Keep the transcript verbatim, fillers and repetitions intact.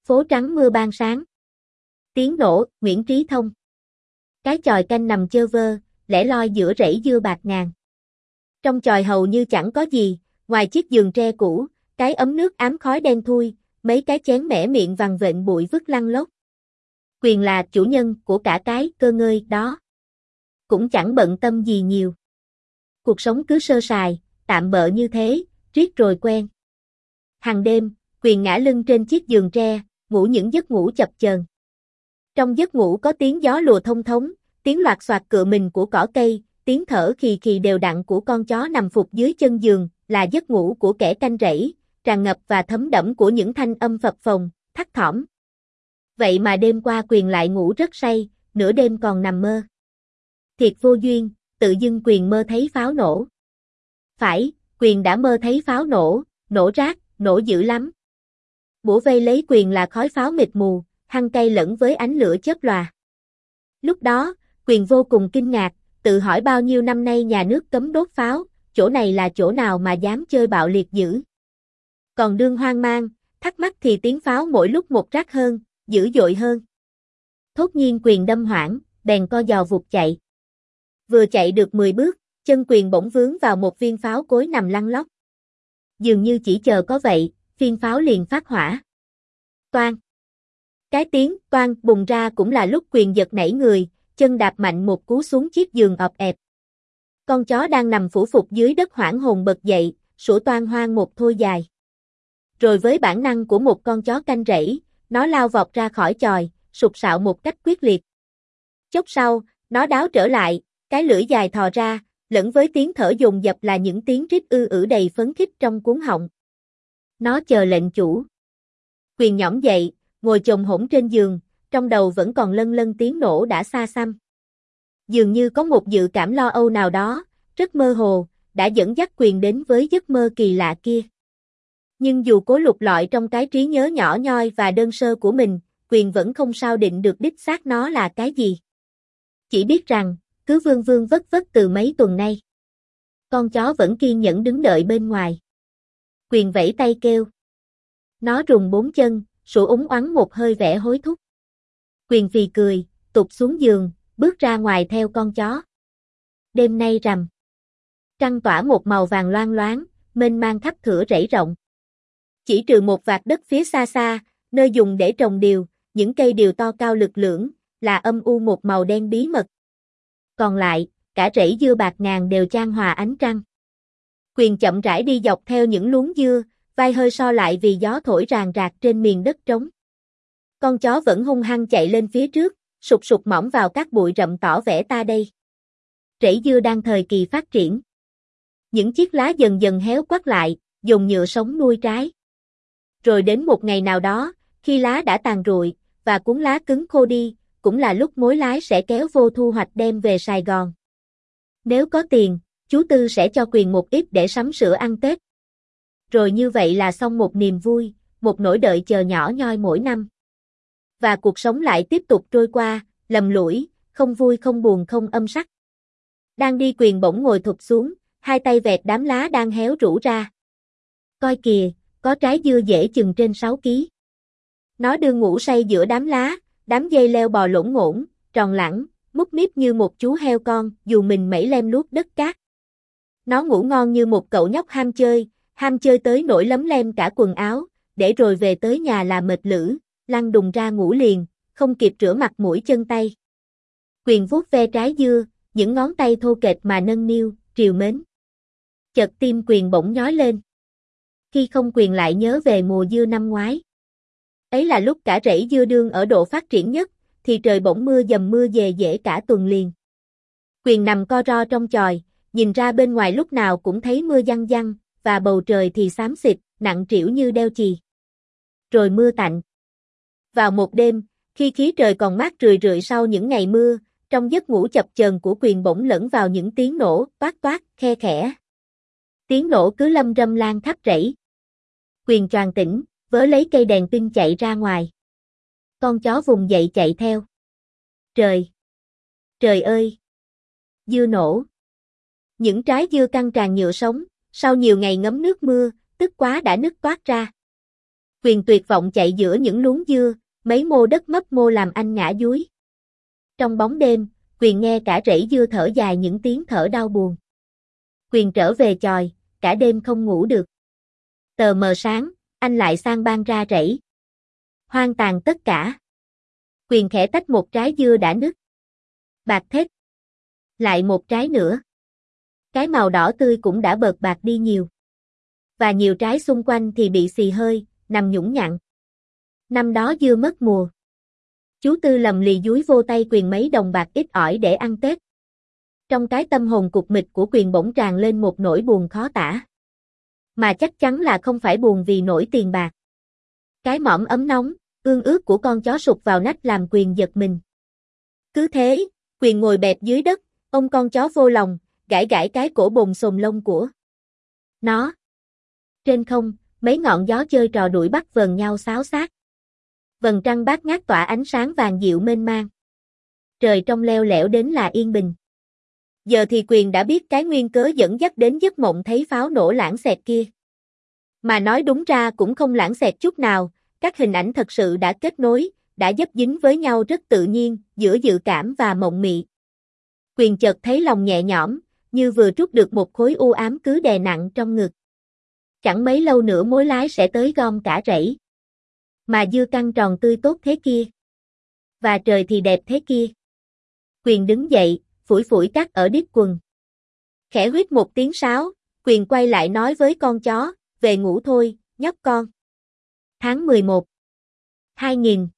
Phố trắng mưa ban sáng. Tiếng nổ, Nguyễn Trí Thông. Cái chòi canh nằm chơ vơ, lẻ loi giữa rẫy dưa bạc ngàn. Trong chòi hầu như chẳng có gì, ngoài chiếc giường tre cũ, cái ấm nước ám khói đen thui, mấy cái chén mẻ miệng vằn vện bụi vứt lăn lóc. Quyền là chủ nhân của cả cái cơ ngơi đó. Cũng chẳng bận tâm gì nhiều. Cuộc sống cứ sơ sài, tạm bợ như thế, riết rồi quen. Hàng đêm, Quyền ngã lưng trên chiếc giường tre, ngủ những giấc ngủ chập chờn. Trong giấc ngủ có tiếng gió lùa thông thống, tiếng loạt soạt cựa mình của cỏ cây, tiếng thở khì khì đều đặn của con chó nằm phục dưới chân giường, là giấc ngủ của kẻ canh rẫy, tràn ngập và thấm đẫm của những thanh âm phập phồng, thắt thỏm. Vậy mà đêm qua Quyền lại ngủ rất say, nửa đêm còn nằm mơ. Thiệt vô duyên, tự dưng Quyền mơ thấy pháo nổ. Phải, Quyền đã mơ thấy pháo nổ, nổ rác, nổ dữ lắm. Bủa vây lấy Quyền là khói pháo mịt mù, hăng cay lẫn với ánh lửa chớp lòa. Lúc đó, Quyền vô cùng kinh ngạc, tự hỏi bao nhiêu năm nay nhà nước cấm đốt pháo, chỗ này là chỗ nào mà dám chơi bạo liệt dữ. Còn đương hoang mang, thắc mắc thì tiếng pháo mỗi lúc một rác hơn, dữ dội hơn. Thốt nhiên Quyền đâm hoảng, bèn co giò vụt chạy. Vừa chạy được mười bước, chân Quyền bỗng vướng vào một viên pháo cối nằm lăn lóc. Dường như chỉ chờ có vậy, viên pháo liền phát hỏa. Toang. Cái tiếng toang bùng ra cũng là lúc Quyền giật nảy người, chân đạp mạnh một cú xuống chiếc giường ọp ẹp. Con chó đang nằm phủ phục dưới đất hoảng hồn bật dậy, sủa toang hoang một thôi dài. Rồi với bản năng của một con chó canh rẫy, nó lao vọt ra khỏi chòi, sục sạo một cách quyết liệt. Chốc sau, nó đáo trở lại, cái lưỡi dài thò ra, lẫn với tiếng thở dồn dập là những tiếng rít ư ử đầy phấn khích trong cuống họng. Nó chờ lệnh chủ. Quyền nhõm dậy, ngồi chồm hổm trên giường, trong đầu vẫn còn lân lân tiếng nổ đã xa xăm. Dường như có một dự cảm lo âu nào đó, rất mơ hồ, đã dẫn dắt Quyền đến với giấc mơ kỳ lạ kia. Nhưng dù cố lục lọi trong cái trí nhớ nhỏ nhoi và đơn sơ của mình, Quyền vẫn không sao định được đích xác nó là cái gì. Chỉ biết rằng, cứ vương vương vất vất từ mấy tuần nay. Con chó vẫn kiên nhẫn đứng đợi bên ngoài. Quyền vẫy tay kêu. Nó rùng bốn chân, sủa úng oắn một hơi vẻ hối thúc. Quyền phì cười, tụt xuống giường, bước ra ngoài theo con chó. Đêm nay rằm. Trăng tỏa một màu vàng loang loáng, mênh mang khắp thửa rẫy rộng. Chỉ trừ một vạt đất phía xa xa, nơi dùng để trồng điều, những cây điều to cao lực lưỡng, là âm u một màu đen bí mật. Còn lại, cả rẫy dưa bạc ngàn đều chan hòa ánh trăng. Quyền chậm rãi đi dọc theo những luống dưa, vai hơi so lại vì gió thổi ràng rạc trên miền đất trống. Con chó vẫn hung hăng chạy lên phía trước, sụt sụt mõm vào các bụi rậm tỏ vẻ ta đây. Rẫy dưa đang thời kỳ phát triển. Những chiếc lá dần dần héo quắt lại, dùng nhựa sống nuôi trái. Rồi đến một ngày nào đó, khi lá đã tàn rụi, và cuống lá cứng khô đi, cũng là lúc mối lái sẽ kéo vô thu hoạch đem về Sài Gòn. Nếu có tiền, chú Tư sẽ cho Quyền một ít để sắm sửa ăn Tết. Rồi như vậy là xong một niềm vui, một nỗi đợi chờ nhỏ nhoi mỗi năm. Và cuộc sống lại tiếp tục trôi qua, lầm lũi, không vui không buồn không âm sắc. Đang đi Quyền bỗng ngồi thụp xuống, hai tay vẹt đám lá đang héo rũ ra. Coi kìa, có trái dưa dễ chừng trên sáu ký. Nó đương ngủ say giữa đám lá, đám dây leo bò lổn ngổn, tròn lẳng, múp míp như một chú heo con, dù mình mẩy lem luốc đất cát. Nó ngủ ngon như một cậu nhóc ham chơi, ham chơi tới nỗi lấm lem cả quần áo, để rồi về tới nhà là mệt lử, lăn đùng ra ngủ liền, không kịp rửa mặt mũi chân tay. Quyền vuốt ve trái dưa, những ngón tay thô kệch mà nâng niu, trìu mến. Chợt tim Quyền bỗng nhói lên. Khi không Quyền lại nhớ về mùa dưa năm ngoái. Ấy là lúc cả rẫy dưa đương ở độ phát triển nhất, thì trời bỗng mưa dầm mưa dề dễ cả tuần liền. Quyền nằm co ro trong chòi, nhìn ra bên ngoài lúc nào cũng thấy mưa giăng giăng, và bầu trời thì xám xịt, nặng trĩu như đeo chì. Rồi mưa tạnh. Vào một đêm, khi khí trời còn mát rười rượi sau những ngày mưa, trong giấc ngủ chập chờn của Quyền bỗng lẫn vào những tiếng nổ, toát toát, khe khẽ. Tiếng nổ cứ lâm râm lan khắp rẫy. Quyền choàng tỉnh, vớ lấy cây đèn pin chạy ra ngoài. Con chó vùng dậy chạy theo. Trời! Trời ơi! Dưa nổ! Những trái dưa căng tràn nhựa sống, sau nhiều ngày ngấm nước mưa, tức quá đã nứt toát ra. Quyền tuyệt vọng chạy giữa những luống dưa, mấy mô đất mấp mô làm anh ngã dúi. Trong bóng đêm, Quyền nghe cả rẫy dưa thở dài những tiếng thở đau buồn. Quyền trở về chòi, cả đêm không ngủ được. Tờ mờ sáng, anh lại sang ban ra rẫy. Hoang tàn tất cả. Quyền khẽ tách một trái dưa đã nứt. Bạc thết. Lại một trái nữa. Cái màu đỏ tươi cũng đã bợt bạc đi nhiều. Và nhiều trái xung quanh thì bị xì hơi, nằm nhũng nhặn. Năm đó dưa mất mùa. Chú Tư lầm lì dúi vô tay Quyền mấy đồng bạc ít ỏi để ăn Tết. Trong cái tâm hồn cục mịch của Quyền bỗng tràn lên một nỗi buồn khó tả. Mà chắc chắn là không phải buồn vì nỗi tiền bạc. Cái mõm ấm nóng, ương ướt của con chó sụt vào nách làm Quyền giật mình. Cứ thế, Quyền ngồi bẹp dưới đất, ôm con chó vô lòng, gãi gãi cái cổ bồn xồm lông của nó. Trên không, mấy ngọn gió chơi trò đuổi bắt vờn nhau xáo xác. Vầng trăng bát ngát tỏa ánh sáng vàng dịu mênh mang. Trời trong leo lẻo đến là yên bình. Giờ thì Quyền đã biết cái nguyên cớ dẫn dắt đến giấc mộng thấy pháo nổ lãng xẹt kia. Mà nói đúng ra cũng không lãng xẹt chút nào, các hình ảnh thật sự đã kết nối, đã dấp dính với nhau rất tự nhiên, giữa dự cảm và mộng mị. Quyền chợt thấy lòng nhẹ nhõm, như vừa trút được một khối u ám cứ đè nặng trong ngực. Chẳng mấy lâu nữa mối lái sẽ tới gom cả rẫy. Mà dưa căng tròn tươi tốt thế kia. Và trời thì đẹp thế kia. Quyền đứng dậy, phủi phủi cát ở đít quần. Khẽ huýt một tiếng sáo, Quyền quay lại nói với con chó, về ngủ thôi, nhóc con. Tháng mười một hai nghìn